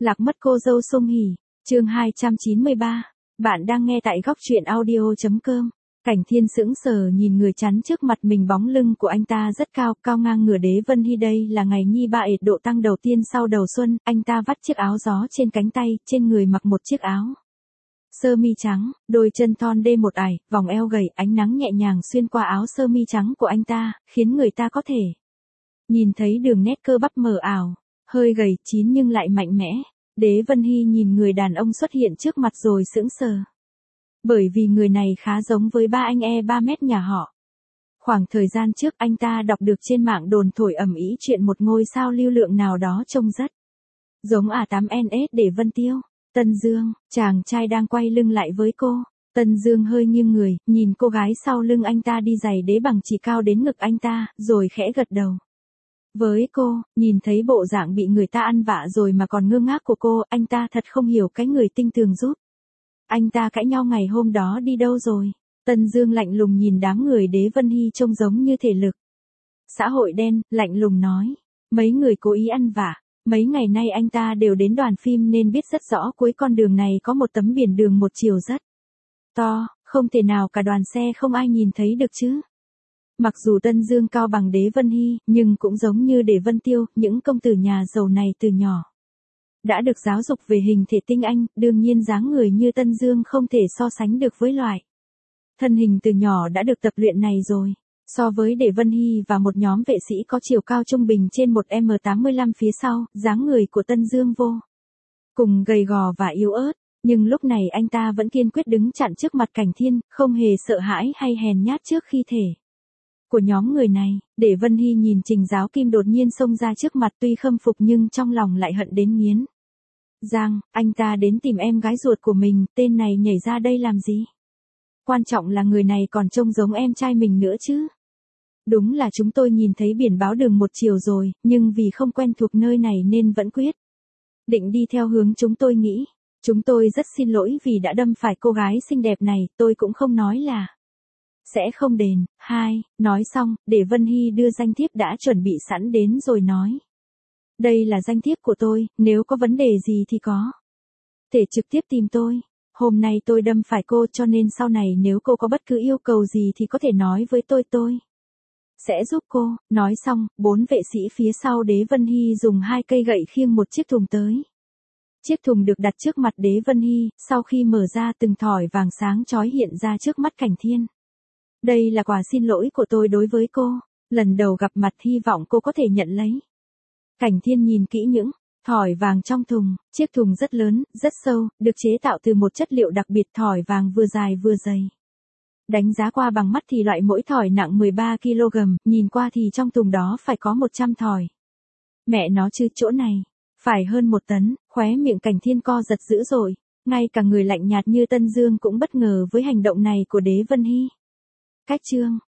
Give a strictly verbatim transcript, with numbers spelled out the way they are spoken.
Lạc mất cô dâu Song Hỷ, chương hai trăm chín mươi ba. Bạn đang nghe tại góc truyện audio chấm com. Cảnh Thiên sững sờ nhìn người chắn trước mặt mình, bóng lưng của anh ta rất cao, cao ngang ngửa Đế Vân Hy. Đây là ngày nhi ba ệt độ tăng đầu tiên sau đầu xuân, anh ta vắt chiếc áo gió trên cánh tay, trên người mặc một chiếc áo sơ mi trắng, đôi chân thon đê một ải, vòng eo gầy, ánh nắng nhẹ nhàng xuyên qua áo sơ mi trắng của anh ta, khiến người ta có thể nhìn thấy đường nét cơ bắp mờ ảo, hơi gầy chín nhưng lại mạnh mẽ. Đế Vân Hy nhìn người đàn ông xuất hiện trước mặt rồi sững sờ. Bởi vì người này khá giống với ba anh e ba mét nhà họ. Khoảng thời gian trước anh ta đọc được trên mạng đồn thổi ầm ĩ chuyện một ngôi sao lưu lượng nào đó trông rất giống A tám N S để Vân Tiêu. Tân Dương, chàng trai đang quay lưng lại với cô. Tân Dương hơi nghiêng người, nhìn cô gái sau lưng anh ta đi giày đế bằng chỉ cao đến ngực anh ta, rồi khẽ gật đầu với cô. Nhìn thấy bộ dạng bị người ta ăn vạ rồi mà còn ngơ ngác của cô, anh ta thật không hiểu cái người tinh tường giúp anh ta cãi nhau ngày hôm đó đi đâu rồi. Tân Dương lạnh lùng nhìn đám người Đế Vân Hy trông giống như thể lực xã hội đen, lạnh lùng nói. Mấy người cố ý ăn vạ. Mấy ngày nay anh ta đều đến đoàn phim nên biết rất rõ cuối con đường này có một tấm biển đường một chiều rất to, không thể nào cả đoàn xe không ai nhìn thấy được chứ. Mặc dù Tân Dương cao bằng Đế Vân Hy, nhưng cũng giống như Đế Vân Tiêu, những công tử nhà giàu này từ nhỏ đã được giáo dục về hình thể tinh anh, đương nhiên dáng người như Tân Dương không thể so sánh được với loại thân hình từ nhỏ đã được tập luyện này rồi. So với Đế Vân Hy và một nhóm vệ sĩ có chiều cao trung bình trên một mét tám mươi lăm phía sau, dáng người của Tân Dương vô cùng gầy gò và yếu ớt, nhưng lúc này anh ta vẫn kiên quyết đứng chặn trước mặt Cảnh Thiên, không hề sợ hãi hay hèn nhát trước khi thể của nhóm người này. Để Vân Hy nhìn Trình Giáo Kim đột nhiên xông ra trước mặt, tuy khâm phục nhưng trong lòng lại hận đến nghiến răng. Anh ta đến tìm em gái ruột của mình, tên này nhảy ra đây làm gì? Quan trọng là người này còn trông giống em trai mình nữa chứ. Đúng là chúng tôi nhìn thấy biển báo đường một chiều rồi, nhưng vì không quen thuộc nơi này nên vẫn quyết định đi theo hướng chúng tôi nghĩ. Chúng tôi rất xin lỗi vì đã đâm phải cô gái xinh đẹp này, tôi cũng không nói là sẽ không đền. Hai, nói xong, Để Vân Hy đưa danh thiếp đã chuẩn bị sẵn đến rồi nói. Đây là danh thiếp của tôi, nếu có vấn đề gì thì có thể trực tiếp tìm tôi. Hôm nay tôi đâm phải cô cho nên sau này nếu cô có bất cứ yêu cầu gì thì có thể nói với tôi, tôi sẽ giúp cô. Nói xong, bốn vệ sĩ phía sau Đế Vân Hy dùng hai cây gậy khiêng một chiếc thùng tới. Chiếc thùng được đặt trước mặt Đế Vân Hy, sau khi mở ra từng thỏi vàng sáng chói hiện ra trước mắt Cảnh Thiên. Đây là quà xin lỗi của tôi đối với cô, lần đầu gặp mặt hy vọng cô có thể nhận lấy. Cảnh Thiên nhìn kỹ những thỏi vàng trong thùng, chiếc thùng rất lớn, rất sâu, được chế tạo từ một chất liệu đặc biệt, thỏi vàng vừa dài vừa dày. Đánh giá qua bằng mắt thì loại mỗi thỏi nặng mười ba ki lô gam, nhìn qua thì trong thùng đó phải có một trăm thỏi. Mẹ nó chứ, chỗ này phải hơn một tấn. Khóe miệng Cảnh Thiên co giật dữ dội, ngay cả người lạnh nhạt như Tân Dương cũng bất ngờ với hành động này của Đế Vân Hy. Cách chương